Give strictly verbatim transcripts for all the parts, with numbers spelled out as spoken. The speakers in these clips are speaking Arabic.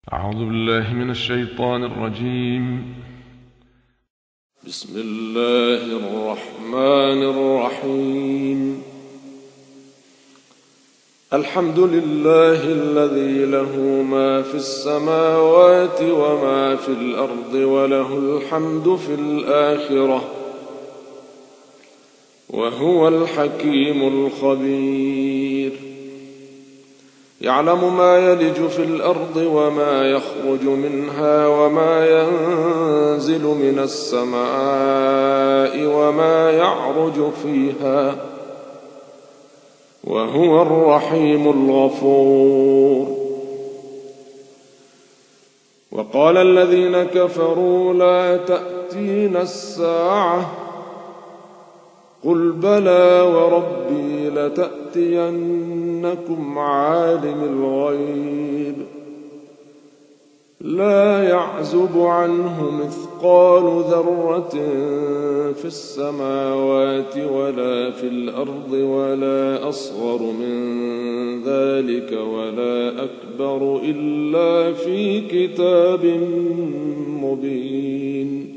أعوذ بالله من الشيطان الرجيم. بسم الله الرحمن الرحيم. الحمد لله الذي له ما في السماوات وما في الأرض وله الحمد في الآخرة وهو الحكيم الخبير. يعلم ما يلج في الأرض وما يخرج منها وما ينزل من السماء وما يعرج فيها وهو الرحيم الغفور. وقال الذين كفروا لا تأتينا الساعة قل بلى وربي لتأتينكم عالم الغيب لا يعزب عنه مثقال ذرة في السماوات ولا في الأرض ولا أصغر من ذلك ولا أكبر إلا في كتاب مبين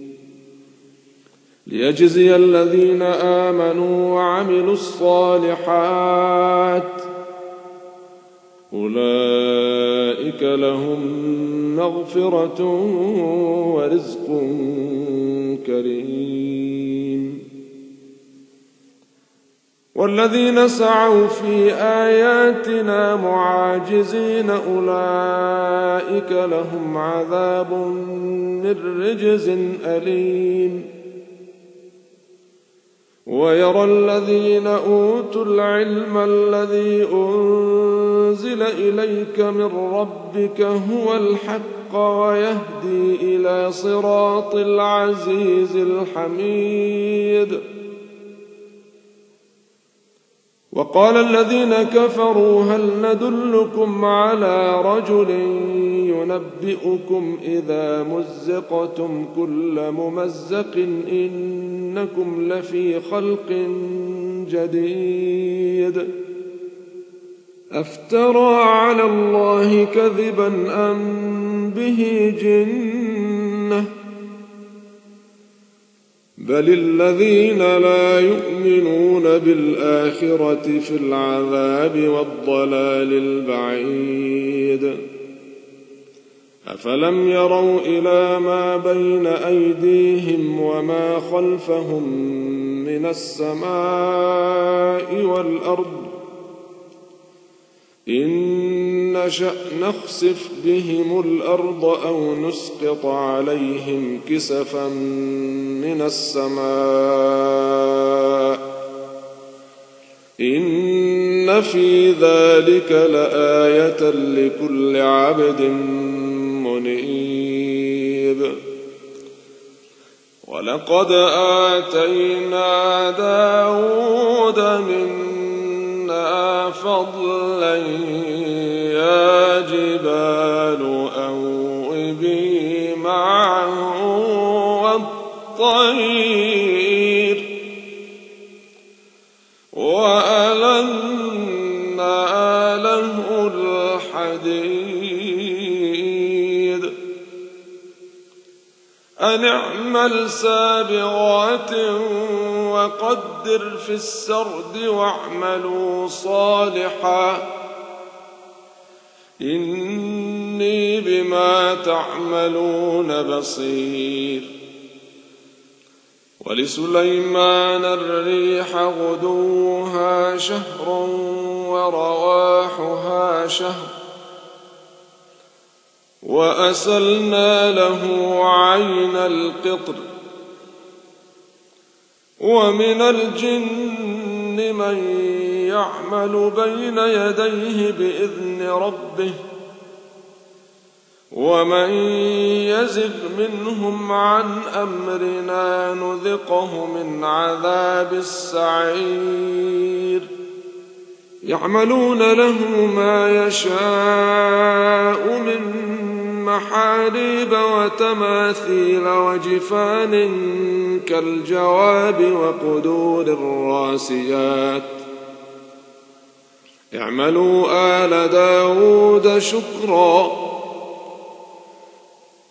ليجزي الذين آمنوا وعملوا الصالحات أولئك لهم مغفرة ورزق كريم. والذين سعوا في آياتنا معاجزين أولئك لهم عذاب من رجز أليم. ويرى الذين أوتوا العلم الذي أنزل إليك من ربك هو الحق ويهدي إلى صراط العزيز الحميد. وقال الذين كفروا هل ندلكم على رجل ينبئكم إذا مزقتم كل ممزق إنكم لفي خلق جديد أفترى على الله كذبا أم به جنة بل الذين لا يؤمنون بالآخرة في العذاب والضلال البعيد. أفلم يروا إلى ما بين أيديهم وما خلفهم من السماء والأرض إن نشأ نخسف بهم الأرض أو نسقط عليهم كسفا من السماء إن في ذلك لآية لكل عبد منيب. ولقد آتينا داود منا فضلا يا جبال أوبي معه والطير وألنا له الحديد أن اعمل سابغات وقدر في السرد واعملوا صالحا إني بما تعملون بصير. ولسليمان الريح غدوها شهر ورواحها شهر وأسلنا له عين القطر ومن الجن من يعمل بين يديه بإذن ربه ومن يزغ منهم عن أمرنا نذقه من عذاب السعير. يعملون له ما يشاء من محاريب وتماثيل وجفان كالجواب وقدور الراسيات اعملوا آل داود شكرا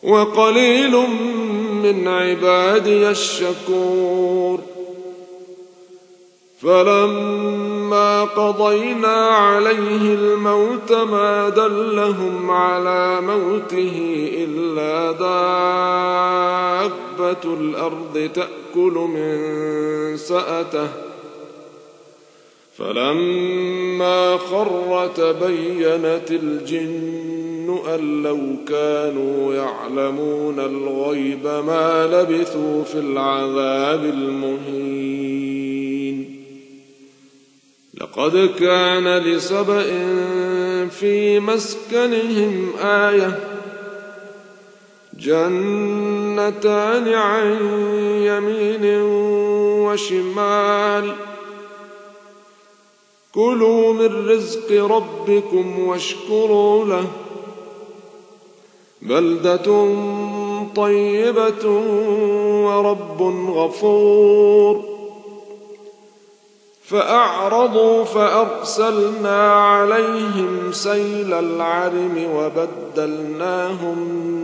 وقليل من عبادي الشكور. فلما قضينا عليه الموت ما دلهم على موته إلا دابة الأرض تأكل من سأته فلما خر تبينت الجن أن لو كانوا يعلمون الغيب ما لبثوا في العذاب المهين. لقد كان لسبإ في مسكنهم آية جنتان عن يمين وشمال كلوا من رزق ربكم واشكروا له بلدة طيبة ورب غفور. فأعرضوا فأرسلنا عليهم سيل العرم وبدلناهم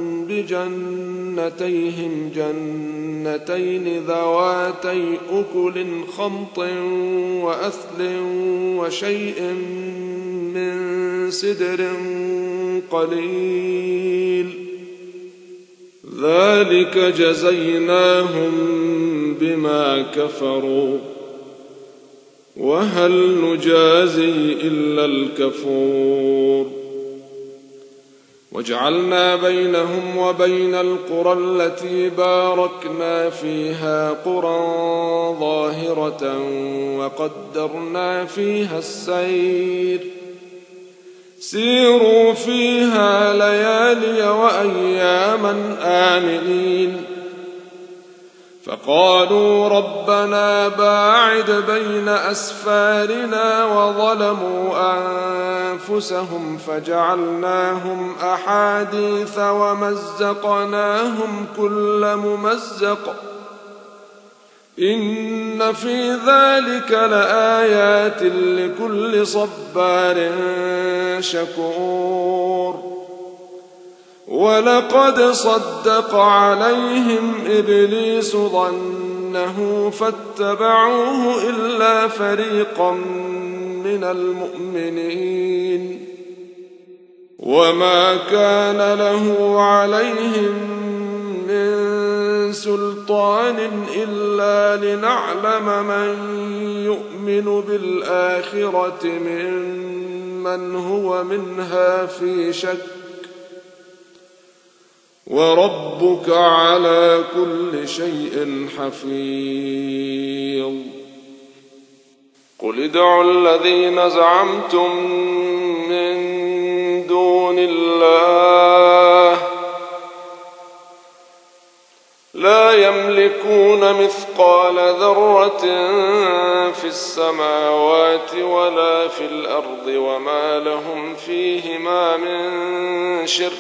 بجنتيهم جنتين ذواتي أكل خمط وأثل وشيء من سدر قليل ذلك جزيناهم بما كفروا وهل نجازي إلا الكفور. وجعلنا بينهم وبين القرى التي باركنا فيها قرى ظاهرة وقدرنا فيها السير سيروا فيها ليالي وأياما آمنين. فقالوا ربنا باعد بين أسفارنا وظلموا أنفسهم فجعلناهم أحاديث ومزقناهم كل ممزق إن في ذلك لآيات لكل صبار شكور. ولقد صدق عليهم إبليس ظنه فاتبعوه إلا فريقا من المؤمنين وما كان له عليهم من سلطان إلا لنعلم من يؤمن بالآخرة ممن هو منها في شك وربك على كل شيء حفيظ. قل ادعوا الذين زعمتم من دون الله لا يملكون مثقال ذرة في السماوات ولا في الأرض وما لهم فيهما من شرك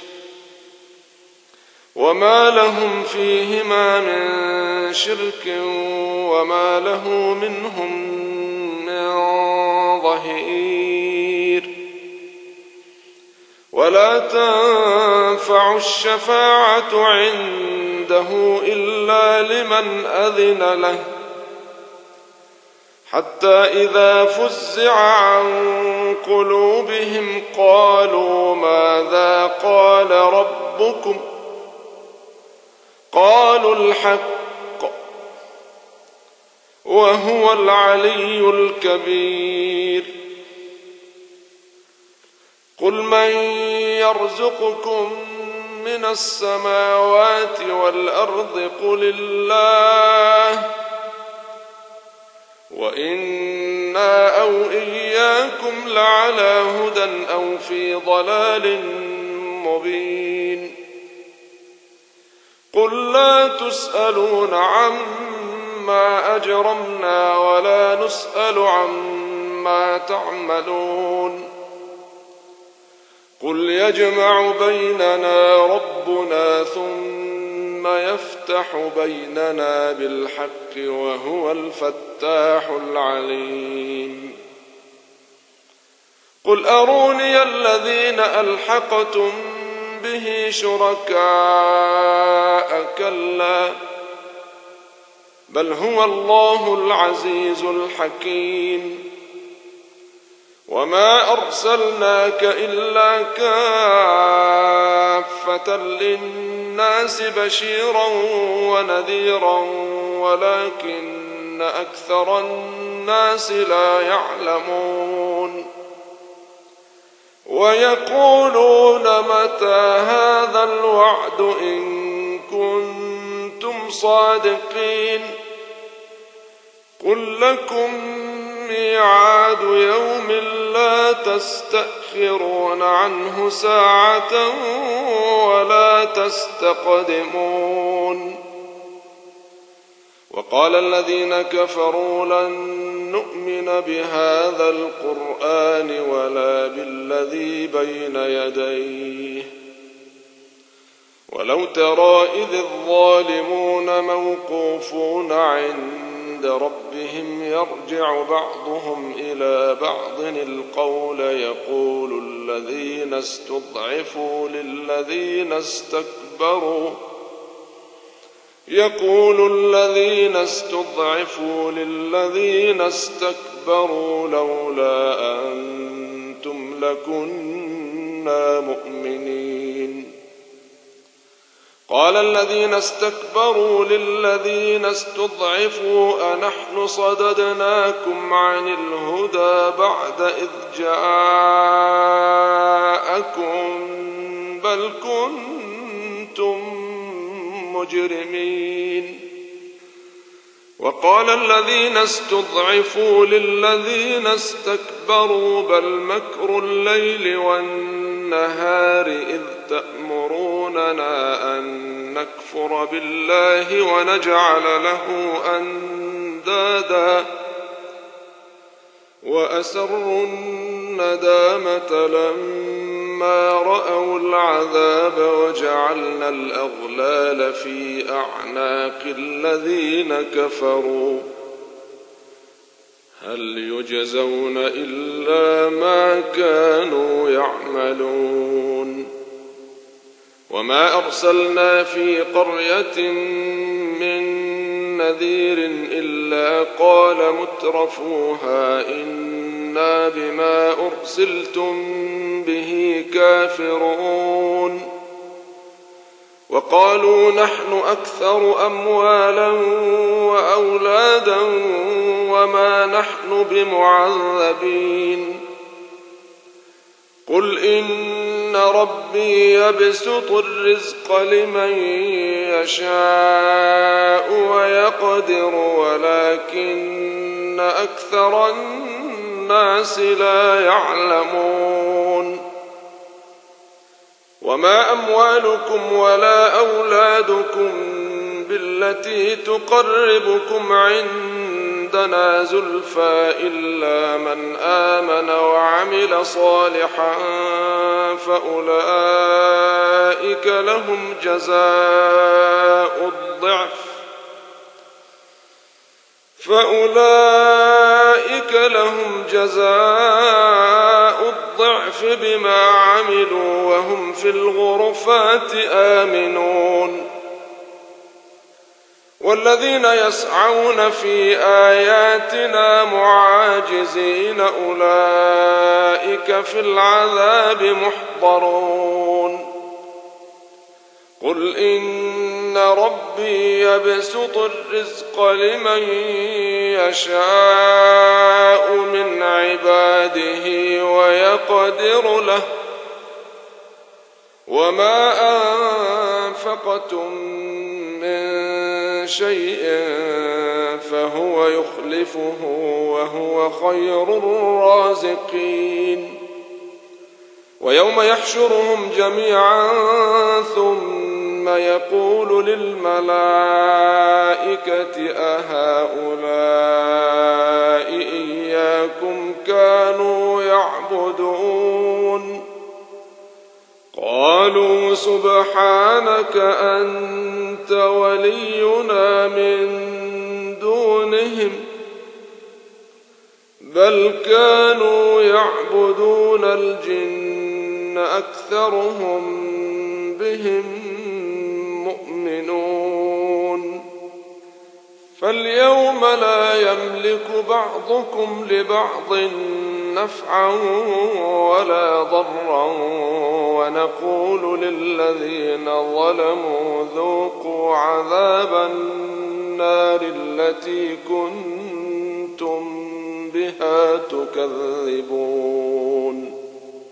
وما لهم فيهما من شرك وما له منهم من ظهير. ولا تنفع الشفاعة عنده إلا لمن أذن له حتى إذا فزع عن قلوبهم قالوا ماذا قال ربكم قالوا الحق وهو العلي الكبير. قل من يرزقكم من السماوات والأرض قل الله وإنا أو إياكم لعلى هدى أو في ضلال مبين. قل لا تسألون عما أجرمنا ولا نسأل عما تعملون. قل يجمع بيننا ربنا ثم يفتح بيننا بالحق وهو الفتاح العليم. قل أروني الذين ألحقتم به شركاء كلا بل هو الله العزيز الحكيم وما أرسلناك إلا كافة للناس بشيرا ونذيرا ولكن أكثر الناس لا يعلمون ويقولون متى هذا الوعد إن كنتم صادقين قل لكم ميعاد يوم لا تستأخرون عنه ساعة ولا تستقدمون وقال الذين كفروا لن نؤمن بهذا القرآن ولا بالذي بين يديه ولو ترى إذ الظالمون موقوفون عند ربهم يرجع بعضهم إلى بعض القول يقول الذين استضعفوا للذين استكبروا يقول الذين استضعفوا للذين استكبروا لولا أنتم لكنا مؤمنين قال الذين استكبروا للذين استضعفوا أنحن صددناكم عن الهدى بعد إذ جاءكم بل كنتم مجرمين وقال الذين استضعفوا للذين استكبروا بل مكر الليل والنهار إذ تأمروننا أن نكفر بالله ونجعل له أندادا وأسروا الندامة لما رأوا العذاب وجعلنا الأغلال في أعناق الذين كفروا هل يجزون إلا ما كانوا يعملون وما أرسلنا في قرية من نذير إلا قال مترفوها إنا بما أرسلتم به كافرون وقالوا نحن أكثر أموالا وأولادا وما نحن بمعذبين قل إن ربي يبسط الرزق لمن يشاء ويقدر ولكن أكثر الناس لا يعلمون وما أموالكم ولا أولادكم بالتي تقربكم عندنا زلفى إلا من آمن وعمل صالحا فأولئك لهم جزاء الضعف فأولئك لهم جزاء الضعف بما عملوا وهم في الغرفات آمنون والذين يسعون في آياتنا معاجزين أولئك في العذاب محضرون قل إن ربي يبسط الرزق لمن يشاء من عباده ويقدر له وما أنفقتم من شيء فهو يخلفه وهو خير الرازقين ويوم يحشرهم جميعا ثم يقول للملائكة أهؤلاء إياكم كانوا يعبدون قالوا سبحانك أنت ولينا من دونهم بل كانوا يعبدون الجن أكثرهم بهم مؤمنون. فاليوم لا يملك بعضكم لبعض نفعا ولا ضرا ونقول للذين ظلموا ذوقوا عذاب النار التي كنتم بها تكذبون.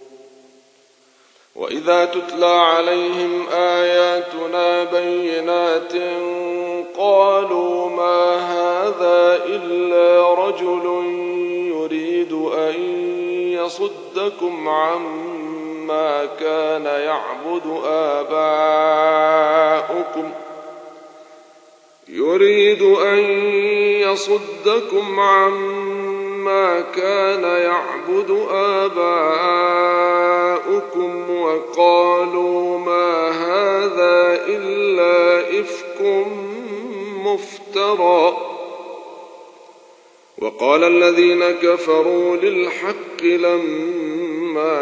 وإذا تتلى عليهم آياتنا بينات قالوا ما هذا إلا رجل يريد أن يصدكم عما كان يعبد آباؤكم يريد أن يصدكم عما كان يعبد آباؤكم وقالوا ما هذا إلا إفك مفترى. وقال الذين كفروا للحق لما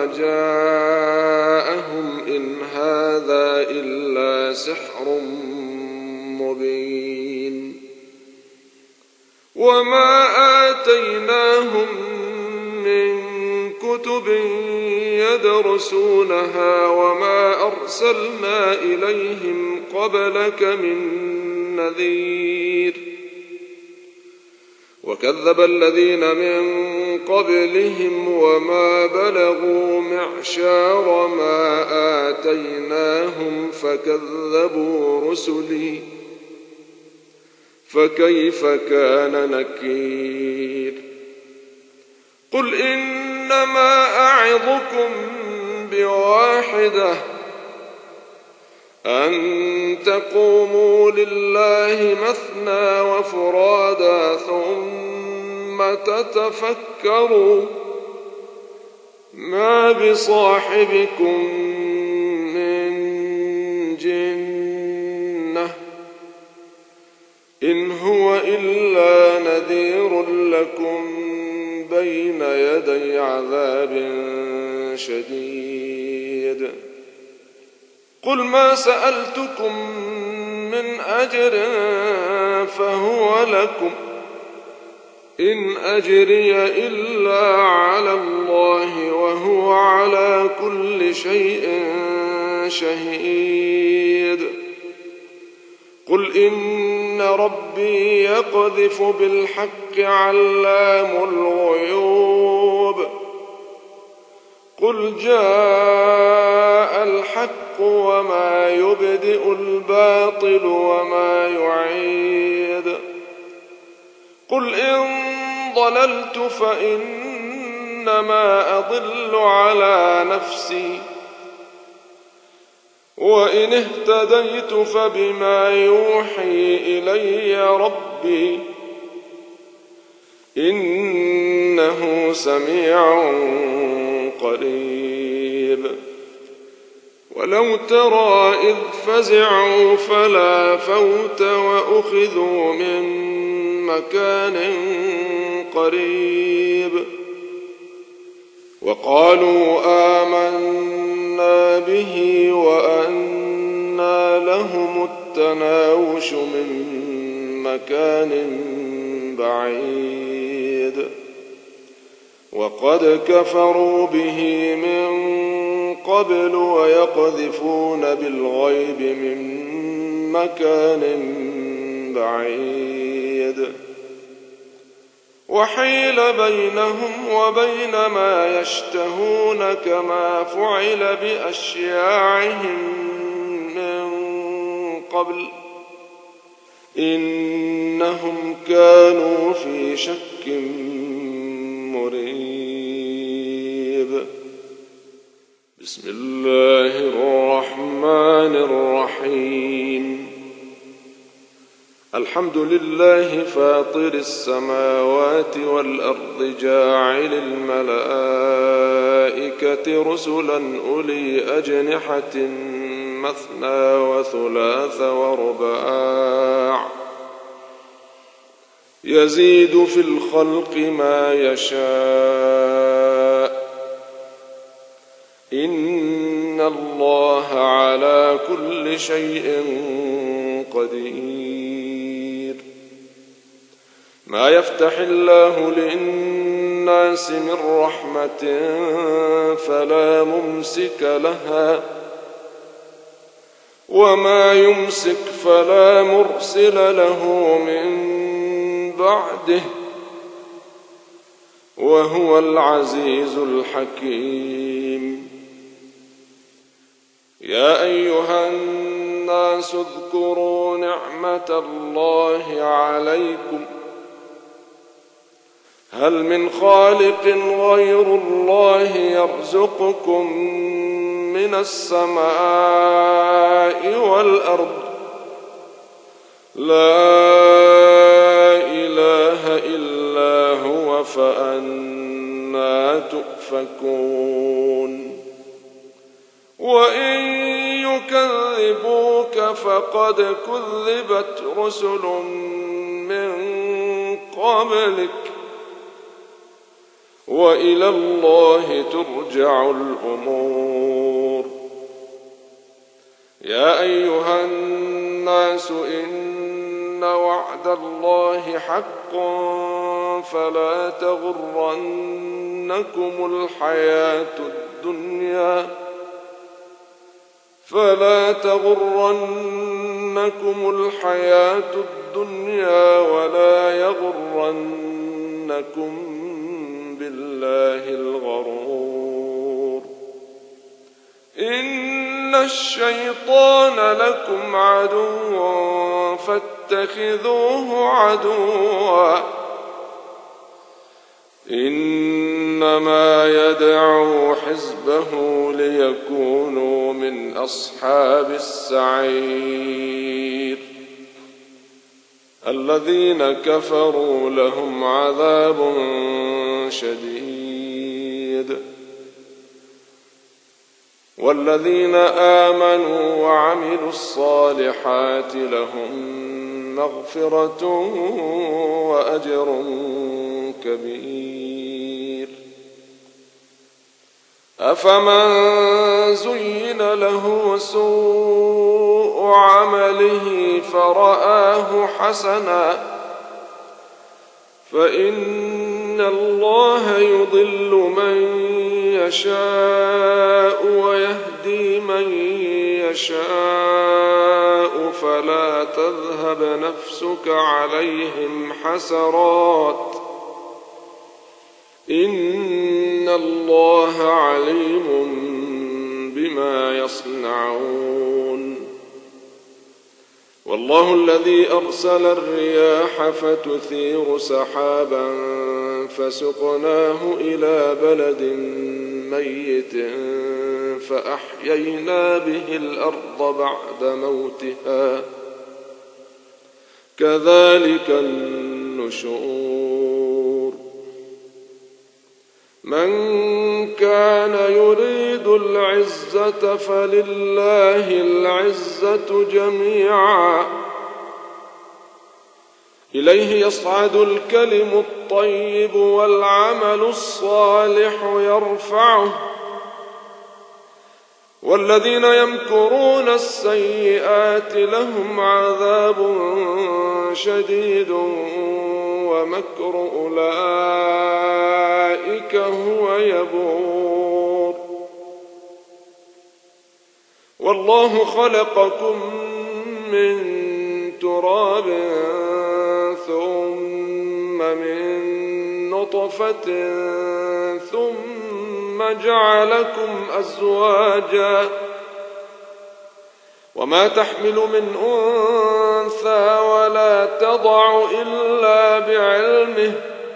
جاءهم إن هذا إلا سحر مبين. وما آتيناهم من كتب يدرسونها وما أرسلنا إليهم قبلك من نذير. وكذب الذين من قبلهم وما بلغوا معشار ما آتيناهم فكذبوا رسلي فكيف كان نكير. قل إنما أعظكم بواحدة أن تقوموا لله مثنى وفرادا ثم تتفكروا ما بصاحبكم من جنة إن هو إلا نذير لكم بين يدي عذاب شديد. قل ما سألتكم من أجر فهو لكم إن أجري إلا على الله وهو على كل شيء شهيد. قل إن ربي يقذف بالحق علام الغيوب. قل جاء الحق وما يبدئ الباطل وما يعيد. قل إن ضللت فإنما أضل على نفسي وإن اهتديت فبما يوحي إلي ربي إنه سميع قريب. ولو ترى إذ فزعوا فلا فوت وأخذوا من مكان قريب وقالوا آمنا به وأنى لهم التناوش من مكان بعيد وقد كفروا به من قبل ويقذفون بالغيب من مكان بعيد وحيل بينهم وبين ما يشتهون كما فعل بأشياعهم من قبل إنهم كانوا في شك مريب. بسم الله الرحمن الرحيم. الحمد لله فاطر السماوات والأرض جاعل الملائكة رسلا أولي أجنحة مثنى وثلاث ورباع يزيد في الخلق ما يشاء إن الله على كل شيء قدير. ما يفتح الله للناس من رحمة فلا ممسك لها وما يمسك فلا مرسل له من بعده وهو العزيز الحكيم. يا أيها الناس اذكروا نعمة الله عليكم هل من خالق غير الله يرزقكم من السماء والأرض لا إله إلا هو فأنى تؤفكون. وإن يكذبوك فقد كذبت رسل من قبلك وإلى الله ترجع الأمور. يا أيها الناس إن وعد الله حق فلا تغرنكم الحياة الدنيا فلا تغرنكم الحياة الدنيا ولا يغرنكم بالله الغرور. إن الشيطان لكم عدو فاتخذوه عدوا إنما يدعو حزبه ليكونوا من أصحاب السعير. الذين كفروا لهم عذاب شديد والذين آمنوا وعملوا الصالحات لهم مغفرة وأجر كبير. أفمن زين له سوء عمله فرآه حسنا فإن الله يضل من يشاء ويهدي من يشاء فلا تذهب نفسك عليهم حسرات إن الله عليم بما يصنعون. والله الذي أرسل الرياح فتثير سحابا فسقناه إلى بلد ميت فأحيينا به الأرض بعد موتها كذلك النشور. من كان يريد العزة فلله العزة جميعا إليه يصعد الكلم الطيب والعمل الصالح يرفعه والذين يمكرون السيئات لهم عذاب شديد ومكر أولئك هو يبور. والله خلقكم من تراب ثم من نطفة ثم جعلكم أزواجا وما تحمل من أنثى ولا تضع إلا بعلمه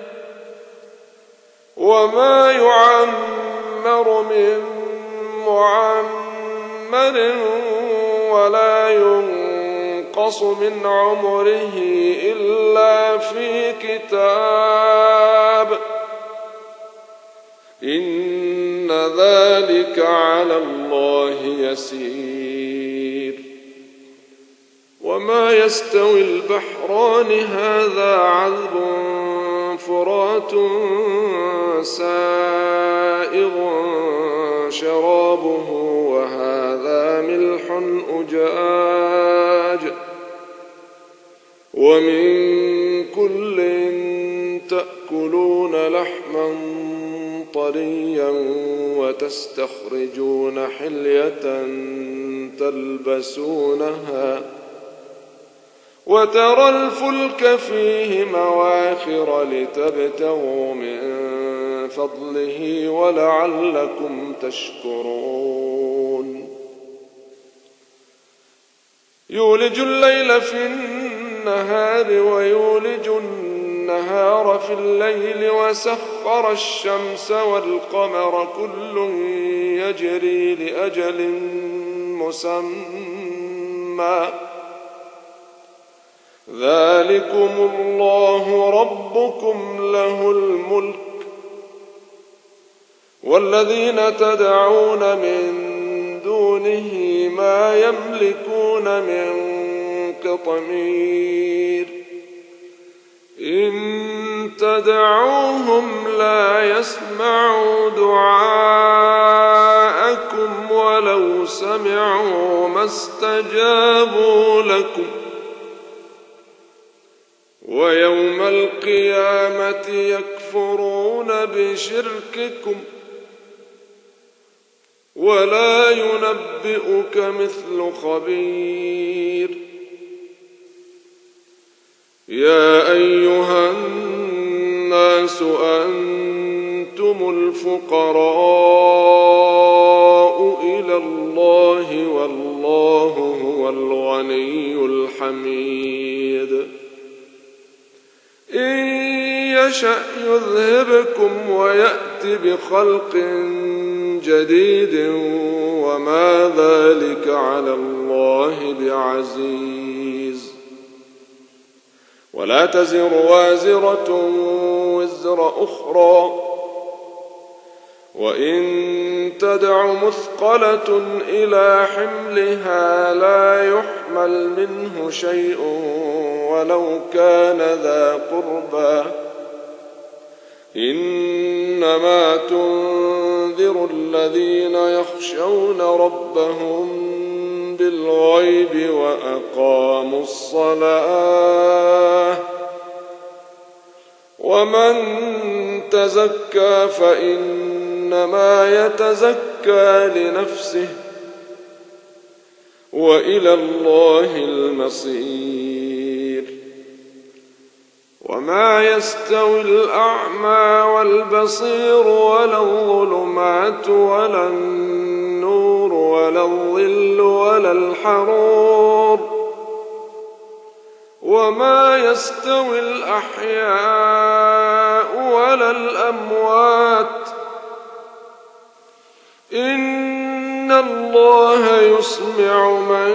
وما يعمر من معمر ولا ينقص من عمره إلا في كتاب إن ذلك على الله يسير. وما يستوي البحران هذا عذب فرات سائغ شرابه وهذا ملح أجاج ومن كل تأكلون لحما طريا وتستخرجون حلية تلبسونها وترى الفلك فيه مواخر لتبتغوا من فضله ولعلكم تشكرون يولج الليل في النهار ويولج النهار في الليل وسخر الشمس والقمر كل يجري لأجل مسمى ذلكم الله ربكم له الملك والذين تدعون من دونه ما يملكون من قطمير إن تدعوهم لا يسمعوا دعاءكم ولو سمعوا ما استجابوا لكم ويوم القيامة يكفرون بشرككم ولا ينبئك مثل خبير يا أيها الناس أنتم الفقراء إلى الله والله هو الغني الحميد إن يشأ يذهبكم ويأت بخلق جديد وما ذلك على الله بعزيز ولا تزر وازرة وزر أخرى وإن تدع مثقلة إلى حملها لا يحمل منه شيء ولو كان ذا قربى إنما تنذر الذين يخشون ربهم بالغيب وأقاموا الصلاة ومن تزكى فإنما يتزكى لنفسه وإلى الله المصير وما يستوي الأعمى والبصير ولا الظلمات ولا النور ولا الظل ولا الحرور وما يستوي الأحياء ولا الأموات إن الله يسمع من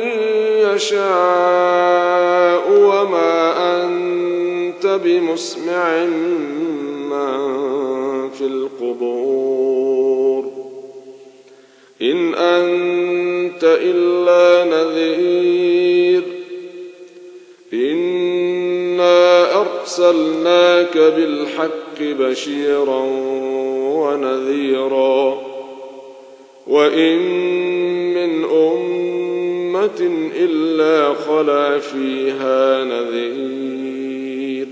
يشاء وما أنت بمسمع من في القبور إن أنت إلا نذير إنا أرسلناك بالحق بشيرا ونذيرا وإن من أمة إلا خلا فيها نذير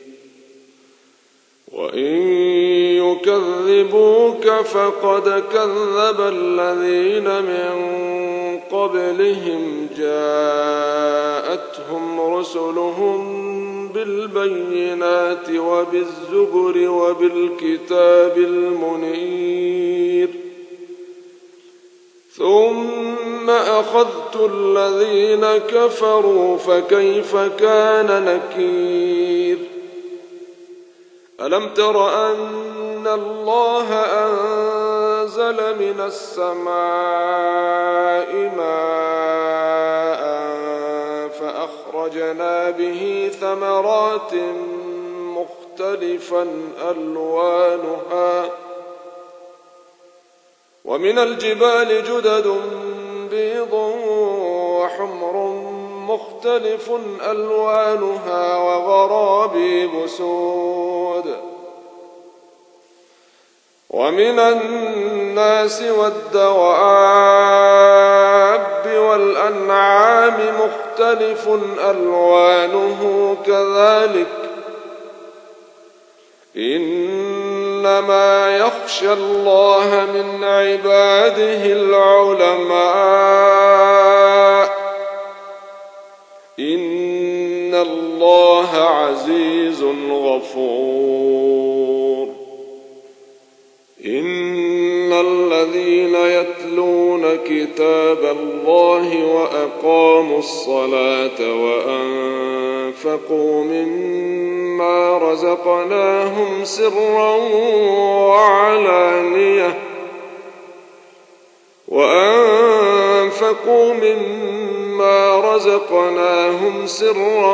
وإن يكذبوك فقد كذب الذين من قبلهم جاءتهم رسلهم بالبينات وبالزبر وبالكتاب المنير ثم أخذت الذين كفروا فكيف كان نكير ألم تر أن الله أنزل من السماء ماء فأخرجنا به ثمرات مختلفا ألوانها ومن الجبال جدد بيض وحمر مختلف ألوانها وغرابيب سود. ومن الناس والدواب والأنعام مختلف ألوانه كذلك إنما يخشى الله من عباده العلماء إن الله عزيز غفور. إن الذين يتلون كتاب الله وأقاموا الصلاة وأنفقوا مما رزقناهم سرا وعلانية وأنفقوا مما رزقناهم سرا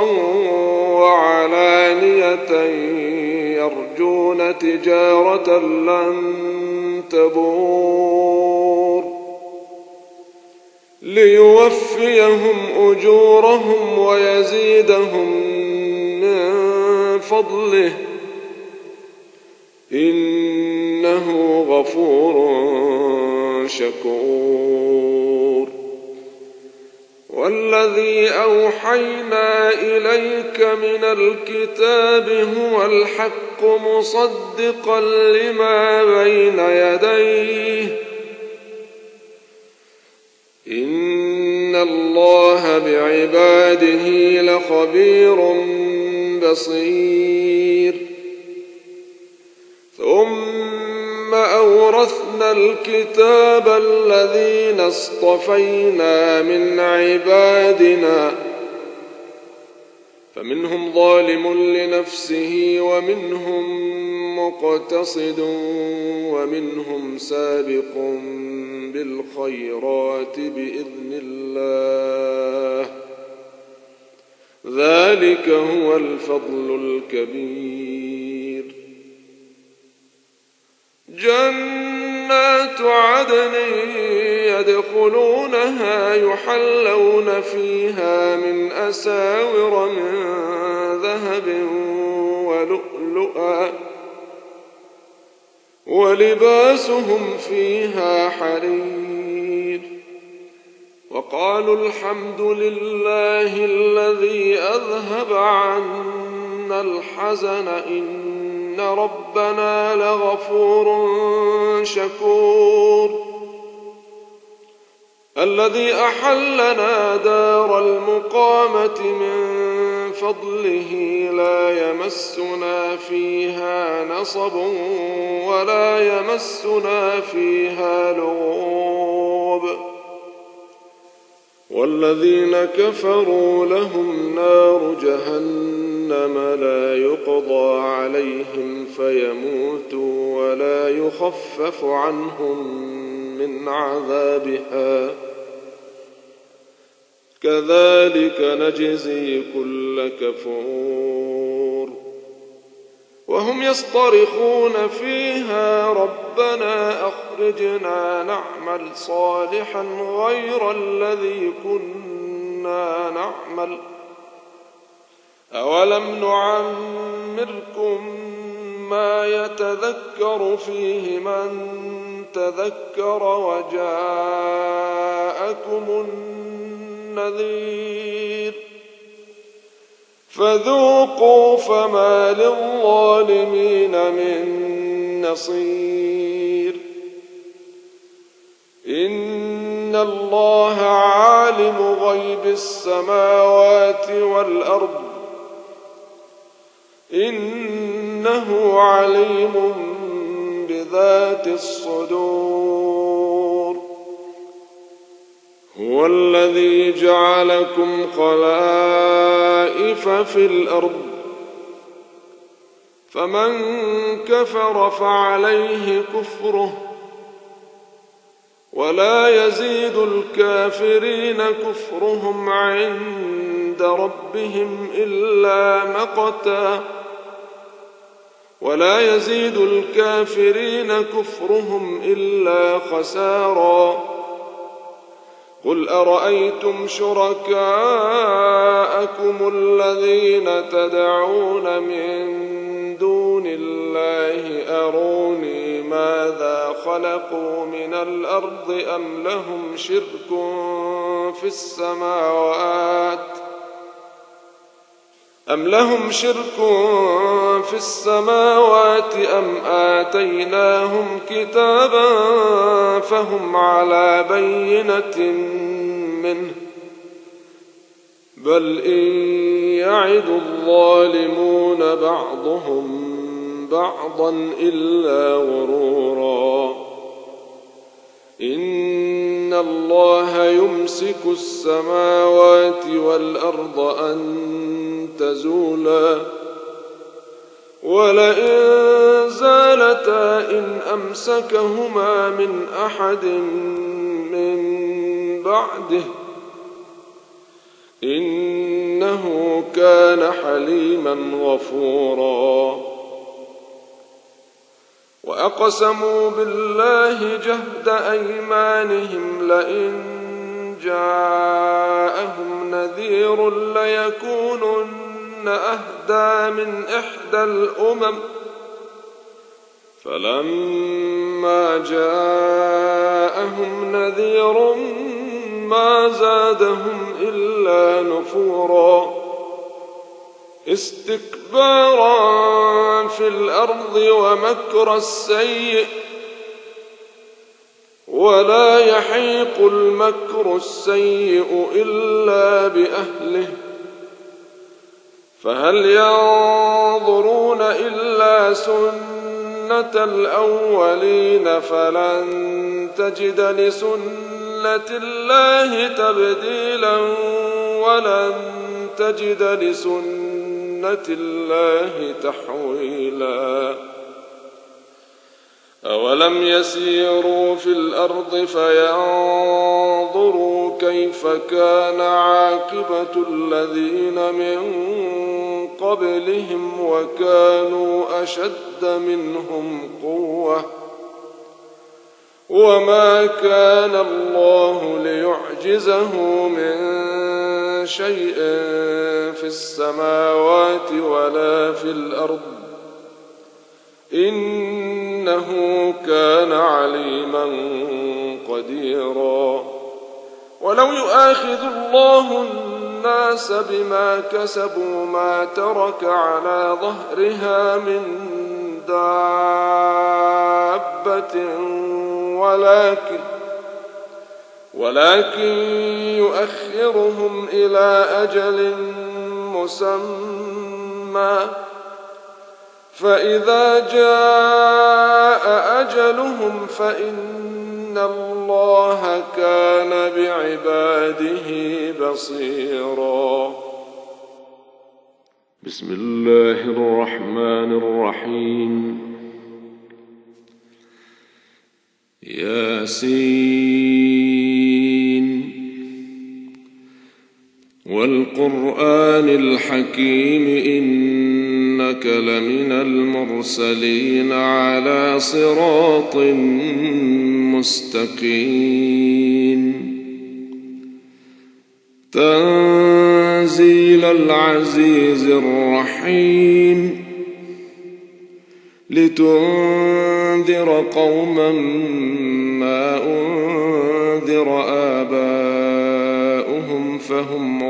وعلانية يرجون تجارة لن تبور ليوفيهم أجورهم ويزيدهم من فضله إنه غفور شكور. والذي أوحينا إليك من الكتاب هو الحق مصدقا لما بين يديه إن الله بعباده لخبير بصير. ثم أورثنا الكتاب الذين اصطفينا من عبادنا فمنهم ظالم لنفسه ومنهم مقتصد ومنهم سابق بالخيرات بإذن الله ذلك هو الفضل الكبير. جنات عدن يدخلونها يحلون فيها من أساور من ذهب ولؤلؤا ولباسهم فيها حرير. وقالوا الحمد لله الذي أذهب عنا الحزن إن ربنا لغفور شكور. الذي أحلنا دار المقامة من فضله لا يمسنا فيها نصب ولا يمسنا فيها لغوب. والذين كفروا لهم نار جهنم لا يقضى عليهم فيموتوا ولا يخفف عنهم من عذابها كذلك نجزي كل كفور. وهم يصطرخون فيها ربنا أخرجنا نعمل صالحا غير الذي كنا نعمل أولم نعمركم ما يتذكر فيه من تذكر وجاءكم النذير فذوقوا فما للظالمين من نصير. إن الله عالم غيب السماوات والأرض إنه عليم بذات الصدور. هو الذي جعلكم خلائف في الأرض فمن كفر فعليه كفره ولا يزيد الكافرين كفرهم عند ربهم إلا مقتا ولا يزيد الكافرين كفرهم إلا خسارا. قل أرأيتم شركاءكم الذين تدعون من دون الله أروني ماذا خلقوا من الأرض أم لهم شرك في السماوات أم لهم شرك في السماوات أم آتيناهم كتابا فهم على بينة منه بل إن يعد الظالمون بعضهم بعضا إلا غرورا إن الله يمسك السماوات والأرض أن تزولا ولئن زالتا إن أمسكهما من أحد من بعده إنه كان حليما غفورا وأقسموا بالله جهد أيمانهم لئن جاءهم نذير ليكونن أهدى من إحدى الأمم فلما جاءهم نذير ما زادهم إلا نفورا استكبارا في الأرض ومكر السيء ولا يحيق المكر السيء إلا بأهله فهل ينظرون إلا سنة الأولين فلن تجد لسنة الله تبديلا ولن تجد لسنة الله تحويلا أولم يسيروا في الأرض فينظروا كيف كان عاقبة الذين من قبلهم وكانوا أشد منهم قوة وما كان الله ليعجزه من شيء في السماوات ولا في الأرض إنه كان عليما قديرا ولو يؤاخذ الله الناس بما كسبوا ما ترك على ظهرها من دابة ولكن ولكن يؤخرهم إلى أجل مسمى فإذا جاء أجلهم فإن الله كان بعباده بصيرا. بسم الله الرحمن الرحيم. ياسين والقرآن الحكيم إنك لمن المرسلين على صراط مستقيم تنزيل العزيز الرحيم لتنذر قوما ما أنذر آباؤهم فهم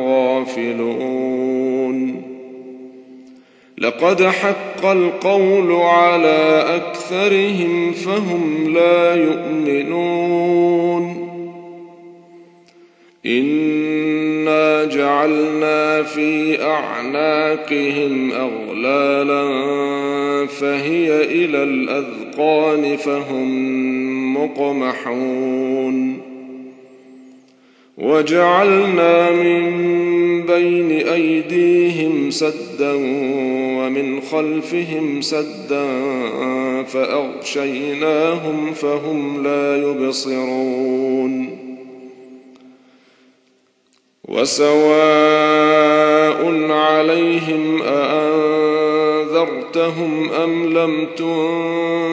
غافلون لقد حق القول على أكثرهم فهم لا يؤمنون إنا جعلنا في أعناقهم أغلالا فهي إلى الأذقان فهم مقمحون وجعلنا من بين أيديهم سدا ومن خلفهم سدا فأغشيناهم فهم لا يبصرون وسواء عليهم أأنذرتهم أم لم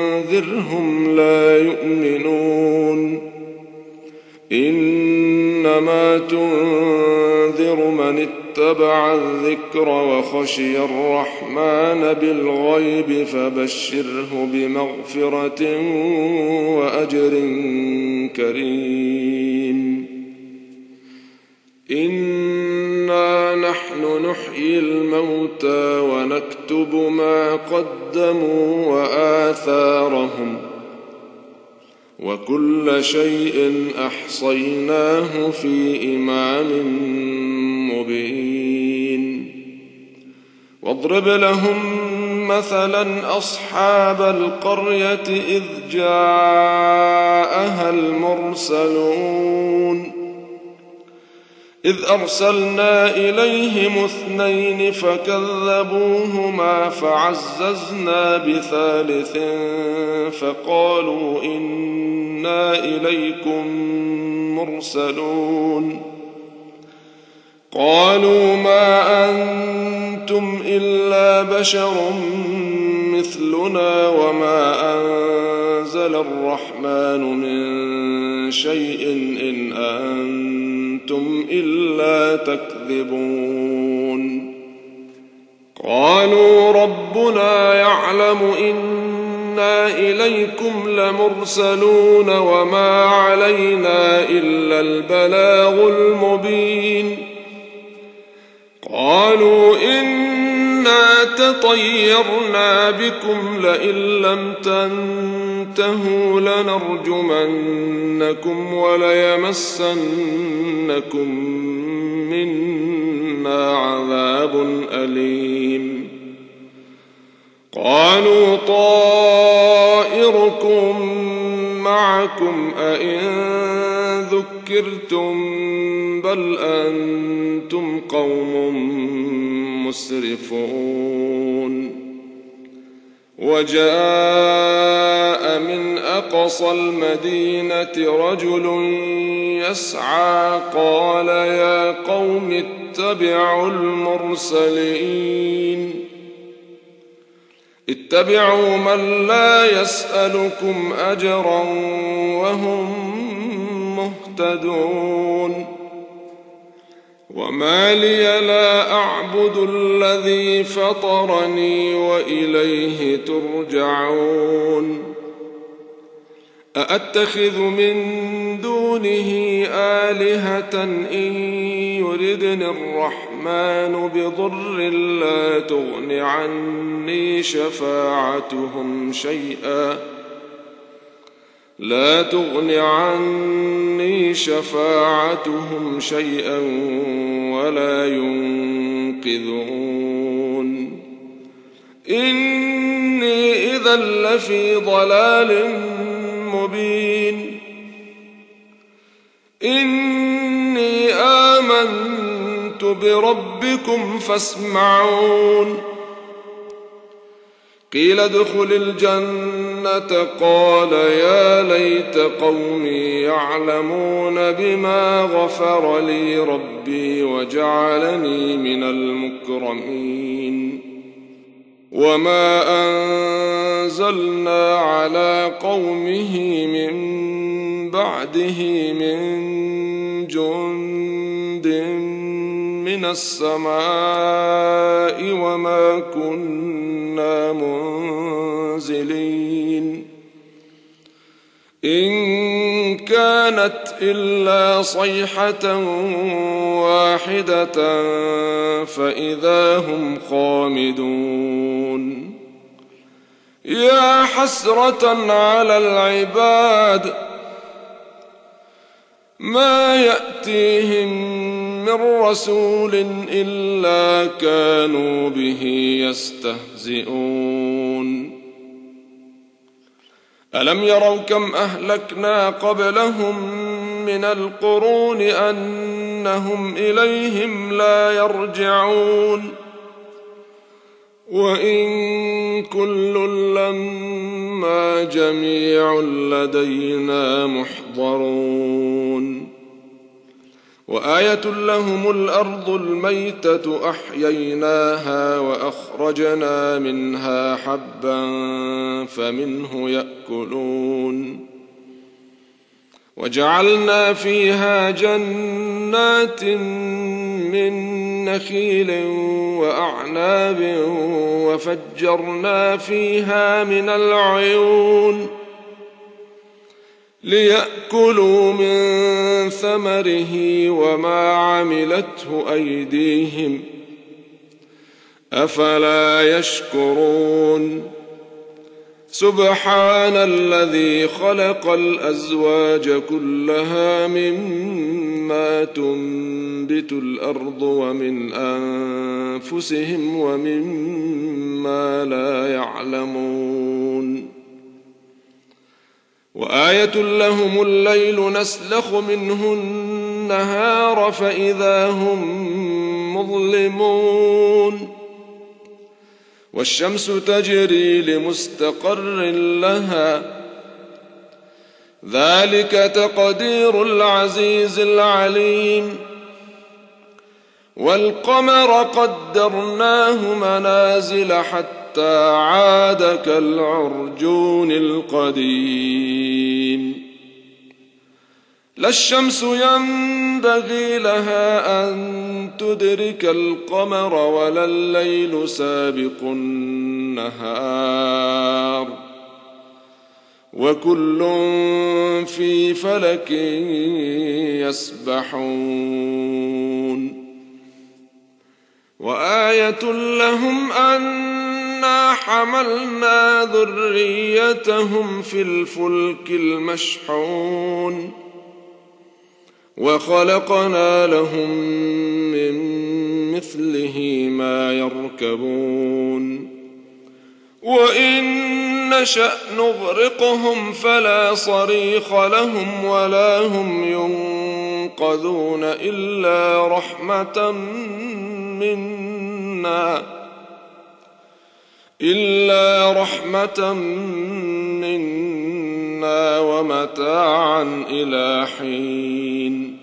تنذرهم لا يؤمنون إنما إنما تنذر من اتبع الذكر وخشي الرحمن بالغيب فبشره بمغفرة وأجر كريم. إنا نحن نحيي الموتى ونكتب ما قدموا وآثارهم وكل شيء أحصيناه في إمام مبين. واضرب لهم مثلا أصحاب القرية إذ جاءها المرسلون إذ أرسلنا إليهم اثنين فكذبوهما فعززنا بثالث فقالوا إنا إليكم مرسلون. قالوا ما أنتم إلا بشر مثلنا وما أنزل الرحمن من شيء إن أنتم إلا تكذبون. قالوا ربنا يعلم إنا إليكم لمرسلون وما علينا إلا البلاغ المبين. قالوا إنا تطيرنا بكم لئن لم تنتهوا لنرجمنكم وليمسنكم منا عذاب أليم. قالوا طائركم معكم أئن ذكرتم بل أنتم قوم مسرفون. وجاء من أقصى المدينة رجل يسعى قال يا قوم اتبعوا المرسلين اتبعوا من لا يسألكم أجرا وهم مهتدون. وما لي لا أعبد الذي فطرني وإليه ترجعون. أأتخذ من دونه آلهة إن يردني الرحمن بضر لا تغن عني شفاعتهم شيئا لا تغن عني شفاعتهم شيئا ولا ينقذون. إني إذا لفي ضلال مبين. إني آمنت بربكم فاسمعون. قيل ادخل الجنة قال يا ليت قومي يعلمون بما غفر لي ربي وجعلني من المكرمين. وما أنزلنا على قومه من بعده من جند من السماء وما كنا منزلين. إن كانت إلا صيحة واحدة فإذا هم خامدون. يا حسرة على العباد ما يأتيهم من رسول إلا كانوا به يستهزئون. ألم يروا كم أهلكنا قبلهم من القرون أنهم إليهم لا يرجعون. وإن كل لما جميع لدينا محضرون. وآية لهم الأرض الميتة أحييناها وأخرجنا منها حبا فمنه يأكلون. وجعلنا فيها جنات جنات من نخيل وأعناب وفجرنا فيها من العيون ليأكلوا من ثمره وما عملته أيديهم أفلا يشكرون سبحان الذي خلق الأزواج كلها مما تنبت الأرض ومن أنفسهم ومما لا يعلمون وآية لهم الليل نسلخ منه النهار فإذا هم مظلمون والشمس تجري لمستقر لها ذلك تقدير العزيز العليم والقمر قدرناه منازل حتى عاد كالعرجون القديم لا الشمس ينبغي لها أن تدرك القمر ولا الليل سابق النهار وكل في فلك يسبحون وآية لهم أنا حملنا ذريتهم في الفلك المشحون وخلقنا لهم من مثله ما يركبون وإن نشأ نغرقهم فلا صريخ لهم ولا هم ينقذون إلا رحمة منا إلا رحمة منا ومتاعا إلى حين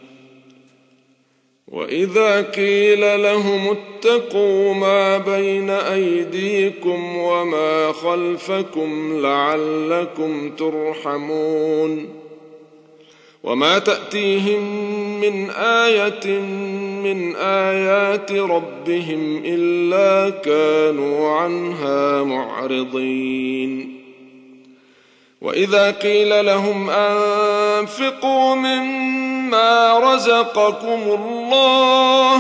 وإذا قيل لهم اتقوا ما بين أيديكم وما خلفكم لعلكم ترحمون وما تأتيهم من آية من آيات ربهم إلا كانوا عنها معرضين وإذا قيل لهم أنفقوا مما رزقكم الله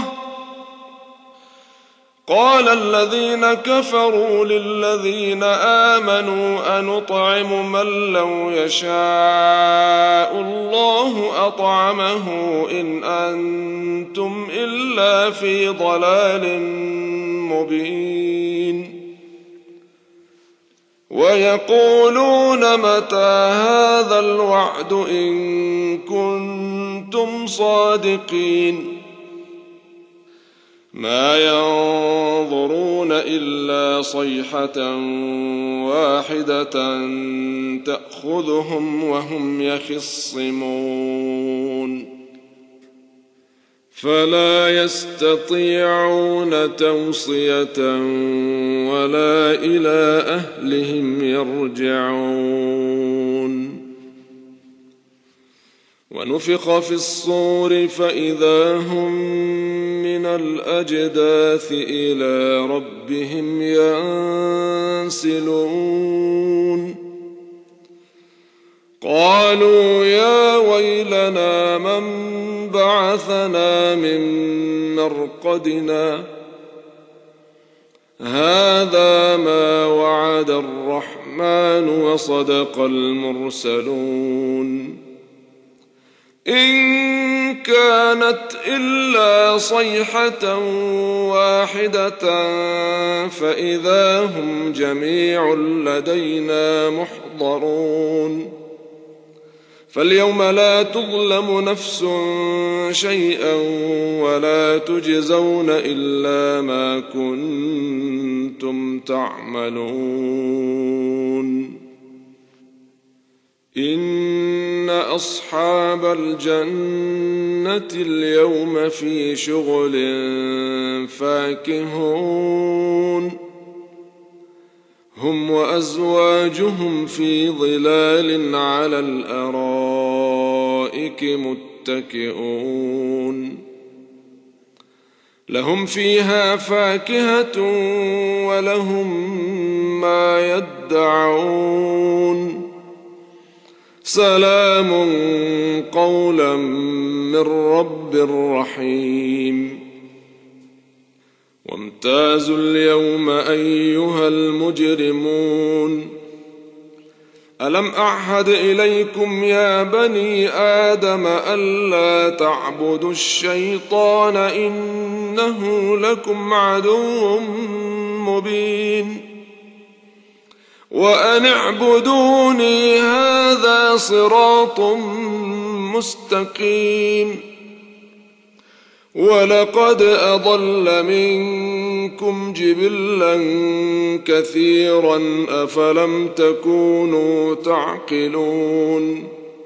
قال الذين كفروا للذين آمنوا أنطعم من لو يشاء الله أطعمه إن أنتم إلا في ضلال مبين ويقولون متى هذا الوعد إن كنتم صادقين ما ينظرون إلا صيحة واحدة تأخذهم وهم يخصمون فلا يستطيعون توصية ولا إلى أهلهم يرجعون ونفخ في الصور فإذا هم من الأجداث إلى ربهم ينسلون قالوا يا ويلنا من بعثنا من مرقدنا هذا ما وعد الرحمن وصدق المرسلون إن كانت إلا صيحة واحدة فإذا هم جميع لدينا محضرون فاليوم لا تظلم نفس شيئا ولا تجزون إلا ما كنتم تعملون إن أصحاب الجنة اليوم في شغل فاكهون هم وأزواجهم في ظلال على الأرائك متكئون لهم فيها فاكهة ولهم ما يدعون سلام قولا من رب رحيم وامتازوا اليوم أيها المجرمون ألم أعهد إليكم يا بني آدم ألا تعبدوا الشيطان إنه لكم عدو مبين وأن اعبدوني هذا صراط مستقيم ولقد أضل منكم جبلا كثيرا أفلم تكونوا تعقلون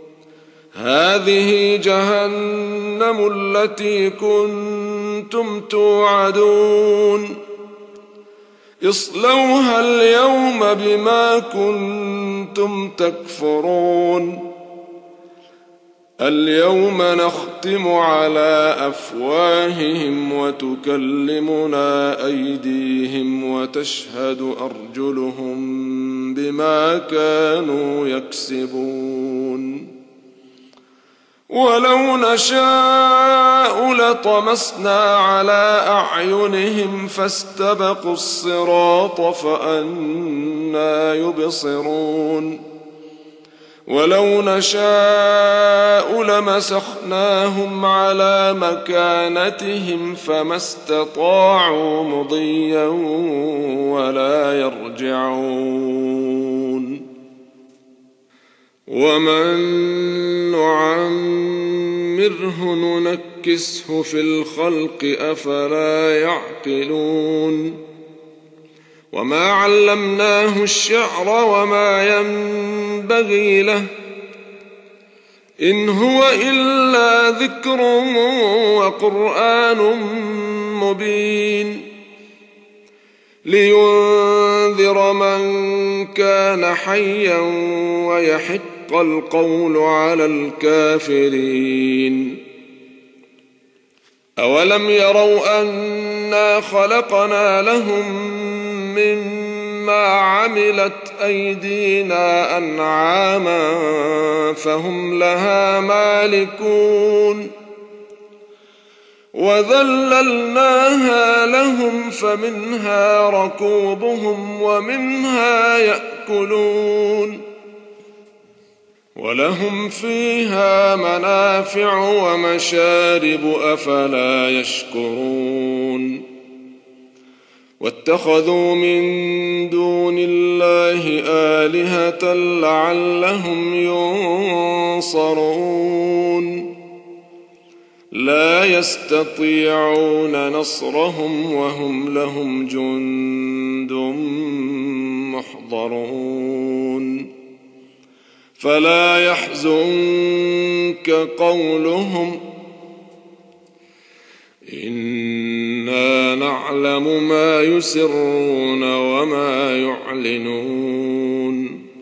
هذه جهنم التي كنتم توعدون اصلوها اليوم بما كنتم تكفرون اليوم نختم على أفواههم وتكلمنا أيديهم وتشهد أرجلهم بما كانوا يكسبون ولو نشاء لطمسنا على أعينهم فاستبقوا الصراط فأنى يبصرون ولو نشاء لمسخناهم على مكانتهم فما استطاعوا مضيا ولا يرجعون ومن نعمره ننكسه في الخلق أفلا يعقلون وما علمناه الشعر وما ينبغي له إن هو إلا ذكر وقرآن مبين لينذر من كان حيا ويحق القول على الكافرين أولم يروا أنا خلقنا لهم مما عملت أيدينا أنعاما فهم لها مالكون وذللناها لهم فمنها ركوبهم ومنها يأكلون ولهم فيها منافع ومشارب أفلا يشكرون واتخذوا من دون الله آلهة لعلهم ينصرون لا يستطيعون نصرهم وهم لهم جند محضرون فلا يحزنك قولهم إنا نعلم ما يسرون وما يعلنون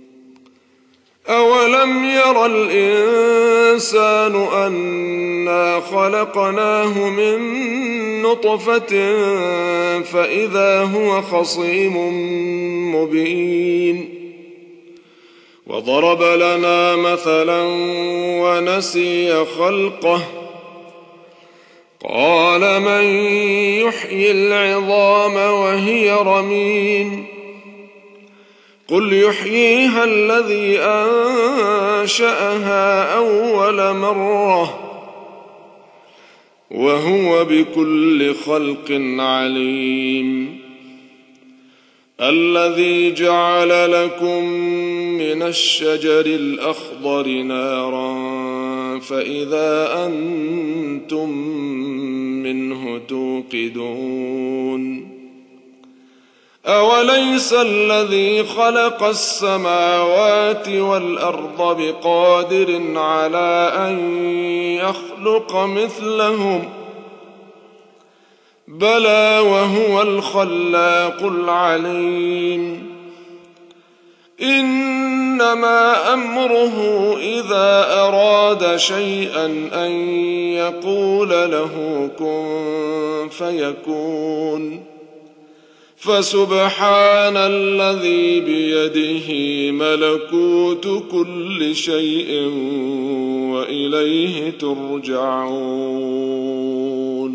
أولم ير الإنسان أنا خلقناه من نطفة فإذا هو خصيم مبين وضرب لنا مثلا ونسي خلقه قال من يحيي العظام وهي رميم قل يحييها الذي أنشأها أول مرة وهو بكل خلق عليم الذي جعل لكم من الشجر الأخضر نارا فإذا أنتم منه توقدون أوليس الذي خلق السماوات والأرض بقادر على أن يخلق مثلهم بلى وهو الخلاق العليم إنما أمره إذا أراد شيئا أن يقول له كن فيكون فسبحان الذي بيده ملكوت كل شيء وإليه ترجعون